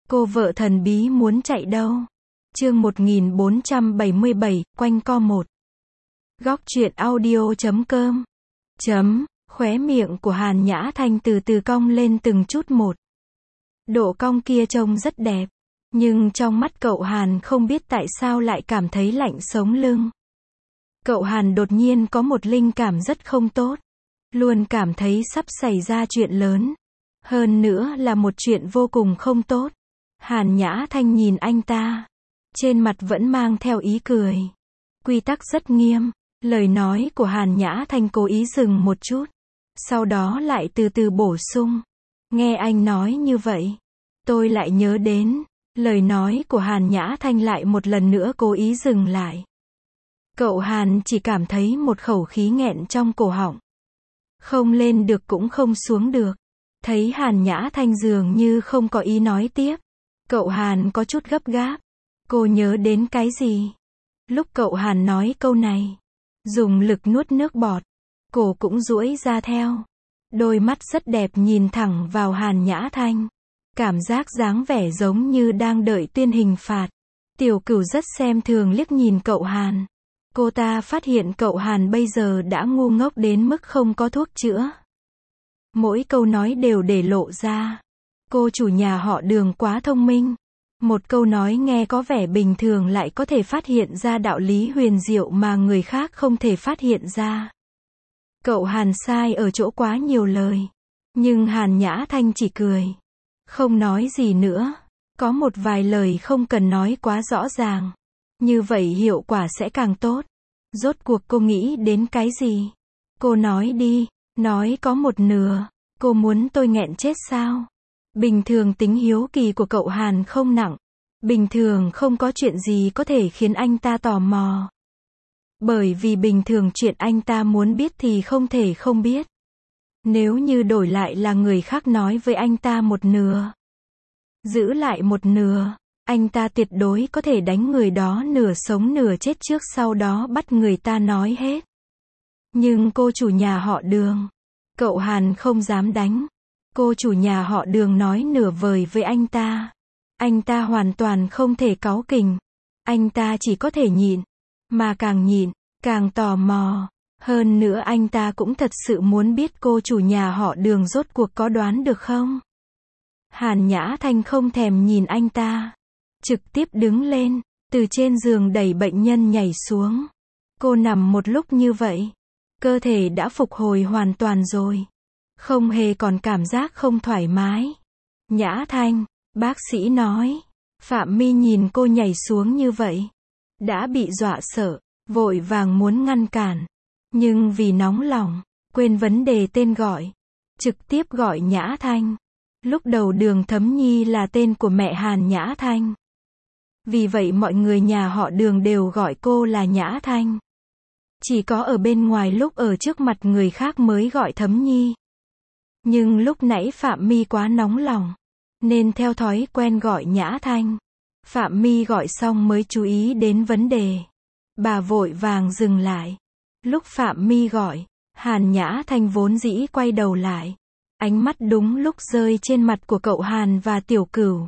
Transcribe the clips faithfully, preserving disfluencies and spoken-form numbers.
Cô vợ thần bí muốn chạy đâu? Chương một nghìn bốn trăm bảy mươi bảy, quanh co một. Góc truyện audio chấm com. Chấm, khóe miệng của Hàn Nhã Thanh từ từ cong lên từng chút một. Độ cong kia trông rất đẹp. Nhưng trong mắt cậu Hàn không biết tại sao lại cảm thấy lạnh sống lưng. Cậu Hàn đột nhiên có một linh cảm rất không tốt. Luôn cảm thấy sắp xảy ra chuyện lớn. Hơn nữa là một chuyện vô cùng không tốt. Hàn Nhã Thanh nhìn anh ta. Trên mặt vẫn mang theo ý cười. Quy tắc rất nghiêm. Lời nói của Hàn Nhã Thanh cố ý dừng một chút. Sau đó lại từ từ bổ sung. Nghe anh nói như vậy. Tôi lại nhớ đến. Lời nói của Hàn Nhã Thanh lại một lần nữa cố ý dừng lại. Cậu Hàn chỉ cảm thấy một khẩu khí nghẹn trong cổ họng. Không lên được cũng không xuống được. Thấy Hàn Nhã Thanh dường như không có ý nói tiếp. Cậu Hàn có chút gấp gáp. Cô nhớ đến cái gì? Lúc cậu Hàn nói câu này. Dùng lực nuốt nước bọt. Cổ cũng duỗi ra theo. Đôi mắt rất đẹp nhìn thẳng vào Hàn Nhã Thanh. Cảm giác dáng vẻ giống như đang đợi tuyên hình phạt. Tiểu Cửu rất xem thường liếc nhìn cậu Hàn. Cô ta phát hiện cậu Hàn bây giờ đã ngu ngốc đến mức không có thuốc chữa. Mỗi câu nói đều để lộ ra. Cô chủ nhà họ Đường quá thông minh. Một câu nói nghe có vẻ bình thường lại có thể phát hiện ra đạo lý huyền diệu mà người khác không thể phát hiện ra. Cậu Hàn sai ở chỗ quá nhiều lời. Nhưng Hàn Nhã Thanh chỉ cười. Không nói gì nữa. Có một vài lời không cần nói quá rõ ràng. Như vậy hiệu quả sẽ càng tốt. Rốt cuộc cô nghĩ đến cái gì? Cô nói đi. Nói có một nửa. Cô muốn tôi nghẹn chết sao? Bình thường tính hiếu kỳ của cậu Hàn không nặng. Bình thường không có chuyện gì có thể khiến anh ta tò mò. Bởi vì bình thường chuyện anh ta muốn biết thì không thể không biết. Nếu như đổi lại là người khác nói với anh ta một nửa. Giữ lại một nửa. Anh ta tuyệt đối có thể đánh người đó nửa sống nửa chết trước sau đó bắt người ta nói hết. Nhưng cô chủ nhà họ Đường. Cậu Hàn không dám đánh. Cô chủ nhà họ Đường nói nửa vời với anh ta. Anh ta hoàn toàn không thể cáu kỉnh. Anh ta chỉ có thể nhịn. Mà càng nhịn, càng tò mò. Hơn nữa anh ta cũng thật sự muốn biết cô chủ nhà họ Đường rốt cuộc có đoán được không? Hàn Nhã Thanh không thèm nhìn anh ta. Trực tiếp đứng lên, từ trên giường đẩy bệnh nhân nhảy xuống. Cô nằm một lúc như vậy. Cơ thể đã phục hồi hoàn toàn rồi. Không hề còn cảm giác không thoải mái. Nhã Thanh, bác sĩ nói. Phạm My nhìn cô nhảy xuống như vậy. Đã bị dọa sợ, vội vàng muốn ngăn cản. Nhưng vì nóng lòng, quên vấn đề tên gọi. Trực tiếp gọi Nhã Thanh. Lúc đầu Đường Thấm Nhi là tên của mẹ Hàn Nhã Thanh. Vì vậy mọi người nhà họ Đường đều gọi cô là Nhã Thanh. Chỉ có ở bên ngoài lúc ở trước mặt người khác mới gọi Thấm Nhi. Nhưng lúc nãy Phạm My quá nóng lòng. Nên theo thói quen gọi Nhã Thanh. Phạm My gọi xong mới chú ý đến vấn đề. Bà vội vàng dừng lại. Lúc Phạm My gọi, Hàn Nhã Thanh vốn dĩ quay đầu lại. Ánh mắt đúng lúc rơi trên mặt của cậu Hàn và Tiểu Cửu.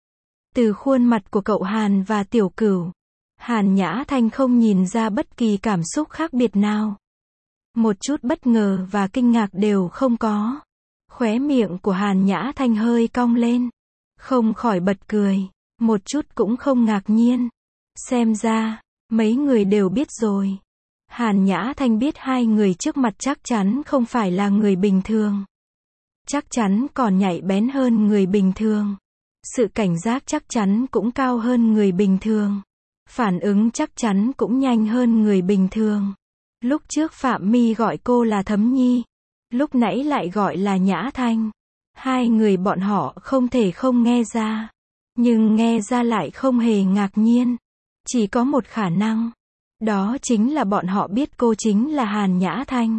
Từ khuôn mặt của cậu Hàn và Tiểu Cửu, Hàn Nhã Thanh không nhìn ra bất kỳ cảm xúc khác biệt nào. Một chút bất ngờ và kinh ngạc đều không có. Khóe miệng của Hàn Nhã Thanh hơi cong lên. Không khỏi bật cười. Một chút cũng không ngạc nhiên. Xem ra, mấy người đều biết rồi. Hàn Nhã Thanh biết hai người trước mặt chắc chắn không phải là người bình thường. Chắc chắn còn nhạy bén hơn người bình thường. Sự cảnh giác chắc chắn cũng cao hơn người bình thường. Phản ứng chắc chắn cũng nhanh hơn người bình thường. Lúc trước Phạm My gọi cô là Thấm Nhi. Lúc nãy lại gọi là Nhã Thanh. Hai người bọn họ không thể không nghe ra. Nhưng nghe ra lại không hề ngạc nhiên. Chỉ có một khả năng. Đó chính là bọn họ biết cô chính là Hàn Nhã Thanh.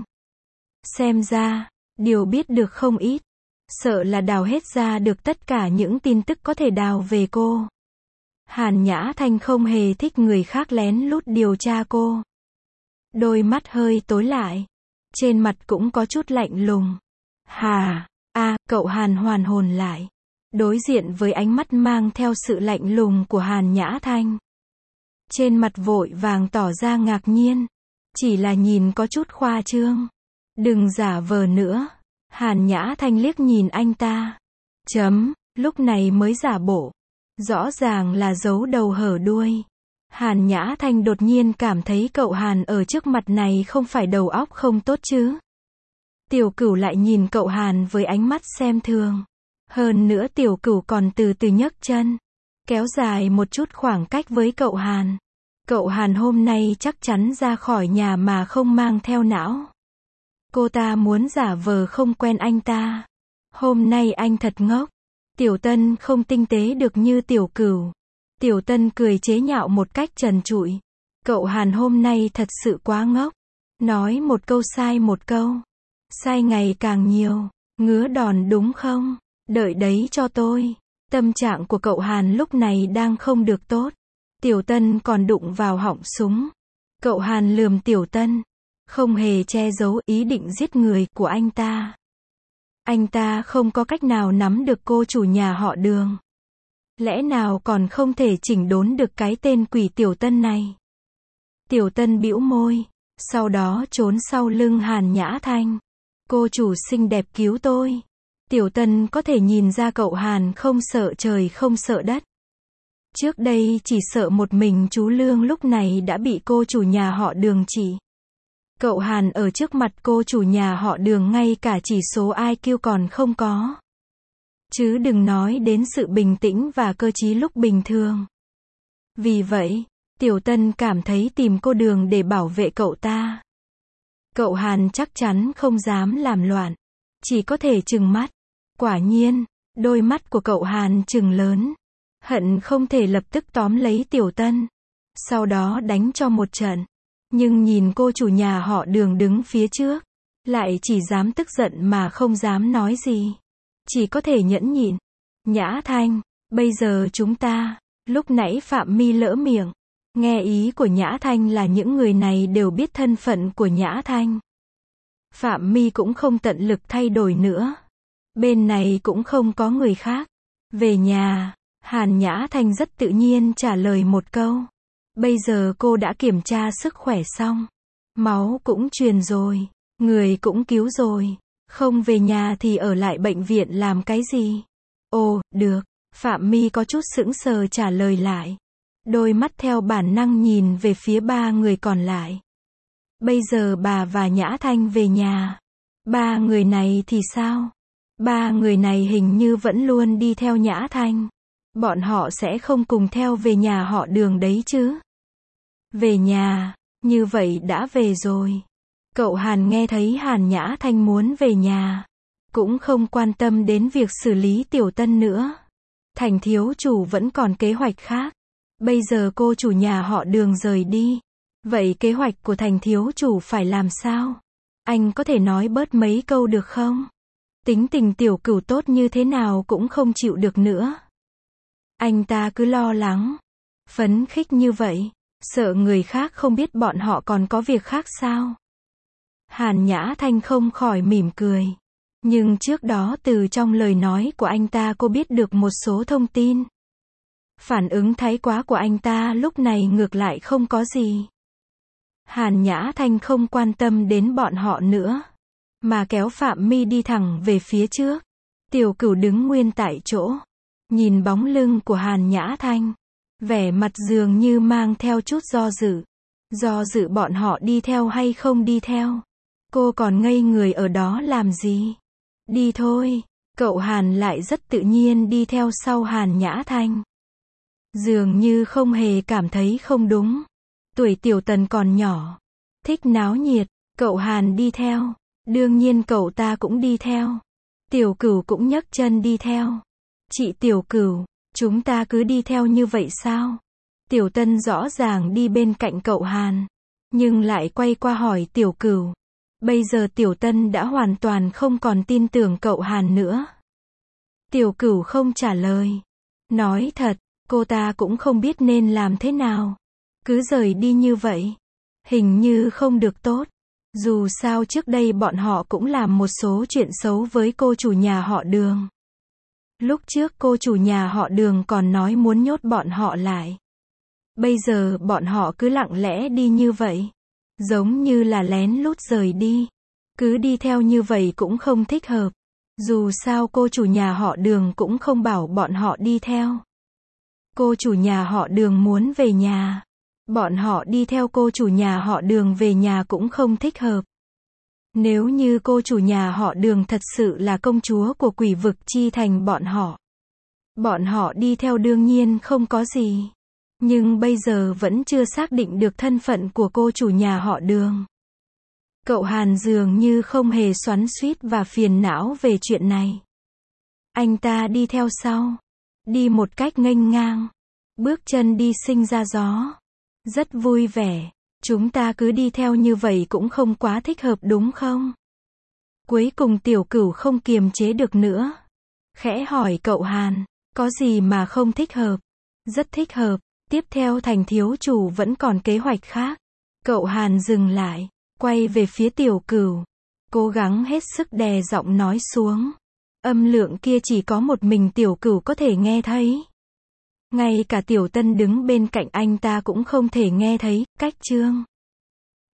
Xem ra, điều biết được không ít. Sợ là đào hết ra được tất cả những tin tức có thể đào về cô. Hàn Nhã Thanh không hề thích người khác lén lút điều tra cô. Đôi mắt hơi tối lại. Trên mặt cũng có chút lạnh lùng. Hà, a, cậu Hàn hoàn hồn lại. đối diện với ánh mắt mang theo sự lạnh lùng của Hàn Nhã Thanh. Trên mặt vội vàng tỏ ra ngạc nhiên. Chỉ là nhìn có chút khoa trương. Đừng giả vờ nữa. Hàn Nhã Thanh liếc nhìn anh ta. Chấm, lúc này mới giả bộ. Rõ ràng là giấu đầu hở đuôi. Hàn Nhã Thanh đột nhiên cảm thấy cậu Hàn ở trước mặt này không phải đầu óc không tốt chứ. Tiểu Cửu lại nhìn cậu Hàn với ánh mắt xem thường. Hơn nữa Tiểu Cửu còn từ từ nhấc chân, kéo dài một chút khoảng cách với cậu Hàn. Cậu Hàn hôm nay chắc chắn ra khỏi nhà mà không mang theo não. Cô ta muốn giả vờ không quen anh ta. Hôm nay anh thật ngốc. Tiểu Tân không tinh tế được như Tiểu Cửu. Tiểu Tân cười chế nhạo một cách trần trụi. Cậu Hàn hôm nay thật sự quá ngốc. Nói một câu sai một câu. Sai ngày càng nhiều. Ngứa đòn đúng không? Đợi đấy cho tôi. Tâm trạng của cậu Hàn lúc này đang không được tốt. Tiểu Tân còn đụng vào họng súng. Cậu Hàn lườm Tiểu Tân, không hề che giấu ý định giết người của anh ta. Anh ta không có cách nào nắm được cô chủ nhà họ Đường. Lẽ nào còn không thể chỉnh đốn được cái tên quỷ Tiểu Tân này? Tiểu Tân bĩu môi, sau đó trốn sau lưng Hàn Nhã Thanh. Cô chủ xinh đẹp cứu tôi. Tiểu Tân có thể nhìn ra cậu Hàn không sợ trời không sợ đất. Trước đây chỉ sợ một mình chú Lương lúc này đã bị cô chủ nhà họ Đường chỉ. Cậu Hàn ở trước mặt cô chủ nhà họ Đường ngay cả chỉ số i kiu còn không có. Chứ đừng nói đến sự bình tĩnh và cơ trí lúc bình thường. Vì vậy, Tiểu Tân cảm thấy tìm cô Đường để bảo vệ cậu ta. Cậu Hàn chắc chắn không dám làm loạn. Chỉ có thể trừng mắt. Quả nhiên, đôi mắt của cậu Hàn trừng lớn. Hận không thể lập tức tóm lấy Tiểu Tân. Sau đó đánh cho một trận. Nhưng nhìn cô chủ nhà họ Đường đứng phía trước. Lại chỉ dám tức giận mà không dám nói gì. Chỉ có thể nhẫn nhịn. Nhã Thanh, bây giờ chúng ta. Lúc nãy Phạm My lỡ miệng. Nghe ý của Nhã Thanh là những người này đều biết thân phận của Nhã Thanh. Phạm My cũng không tận lực thay đổi nữa. Bên này cũng không có người khác. Về nhà, Hàn Nhã Thanh rất tự nhiên trả lời một câu. Bây giờ cô đã kiểm tra sức khỏe xong. Máu cũng truyền rồi. Người cũng cứu rồi. Không về nhà thì ở lại bệnh viện làm cái gì? Ồ, được. Phạm My có chút sững sờ trả lời lại. Đôi mắt theo bản năng nhìn về phía ba người còn lại. Bây giờ bà và Nhã Thanh về nhà. Ba người này thì sao? Ba người này hình như vẫn luôn đi theo Nhã Thanh. Bọn họ sẽ không cùng theo về nhà họ Đường đấy chứ? Về nhà, như vậy đã về rồi. Cậu Hàn nghe thấy Hàn Nhã Thanh muốn về nhà. Cũng không quan tâm đến việc xử lý Tiểu Tân nữa. Thành thiếu chủ vẫn còn kế hoạch khác. Bây giờ cô chủ nhà họ Đường rời đi. Vậy kế hoạch của thành thiếu chủ phải làm sao? Anh có thể nói bớt mấy câu được không? Tính tình Tiểu Cửu tốt như thế nào cũng không chịu được nữa. Anh ta cứ lo lắng, phấn khích như vậy, sợ người khác không biết bọn họ còn có việc khác sao? Hàn Nhã Thanh không khỏi mỉm cười. Nhưng trước đó từ trong lời nói của anh ta cô biết được một số thông tin. Phản ứng thái quá của anh ta lúc này ngược lại không có gì. Hàn Nhã Thanh không quan tâm đến bọn họ nữa, mà kéo Phạm My đi thẳng về phía trước. Tiểu Cửu đứng nguyên tại chỗ, nhìn bóng lưng của Hàn Nhã Thanh, vẻ mặt dường như mang theo chút do dự. Do dự bọn họ đi theo hay không đi theo. Cô còn ngây người ở đó làm gì? Đi thôi. Cậu Hàn lại rất tự nhiên đi theo sau Hàn Nhã Thanh. Dường như không hề cảm thấy không đúng. Tuổi Tiểu Tần còn nhỏ, thích náo nhiệt, cậu Hàn đi theo. Đương nhiên cậu ta cũng đi theo. Tiểu Cửu cũng nhấc chân đi theo. Chị Tiểu Cửu, chúng ta cứ đi theo như vậy sao? Tiểu Tân rõ ràng đi bên cạnh cậu Hàn, nhưng lại quay qua hỏi Tiểu Cửu. Bây giờ Tiểu Tân đã hoàn toàn không còn tin tưởng cậu Hàn nữa. Tiểu Cửu không trả lời. Nói thật, cô ta cũng không biết nên làm thế nào. Cứ rời đi như vậy, hình như không được tốt. Dù sao trước đây bọn họ cũng làm một số chuyện xấu với cô chủ nhà họ Đường. Lúc trước cô chủ nhà họ Đường còn nói muốn nhốt bọn họ lại. Bây giờ bọn họ cứ lặng lẽ đi như vậy. Giống như là lén lút rời đi. Cứ đi theo như vậy cũng không thích hợp. Dù sao cô chủ nhà họ Đường cũng không bảo bọn họ đi theo. Cô chủ nhà họ Đường muốn về nhà. Bọn họ đi theo cô chủ nhà họ Đường về nhà cũng không thích hợp. Nếu như cô chủ nhà họ Đường thật sự là công chúa của quỷ vực chi thành bọn họ. Bọn họ đi theo đương nhiên không có gì. Nhưng bây giờ vẫn chưa xác định được thân phận của cô chủ nhà họ Đường. Cậu Hàn dường như không hề xoắn xuýt và phiền não về chuyện này. Anh ta đi theo sau. Đi một cách nghênh ngang. Bước chân đi sinh ra gió. Rất vui vẻ. Chúng ta cứ đi theo như vậy cũng không quá thích hợp đúng không? Cuối cùng Tiểu Cửu không kiềm chế được nữa. Khẽ hỏi cậu Hàn, có gì mà không thích hợp? Rất thích hợp. Tiếp theo Thành thiếu chủ vẫn còn kế hoạch khác. Cậu Hàn dừng lại, quay về phía Tiểu Cửu. Cố gắng hết sức đè giọng nói xuống. Âm lượng kia chỉ có một mình Tiểu Cửu có thể nghe thấy. Ngay cả Tiểu Tân đứng bên cạnh anh ta cũng không thể nghe thấy. Cách chương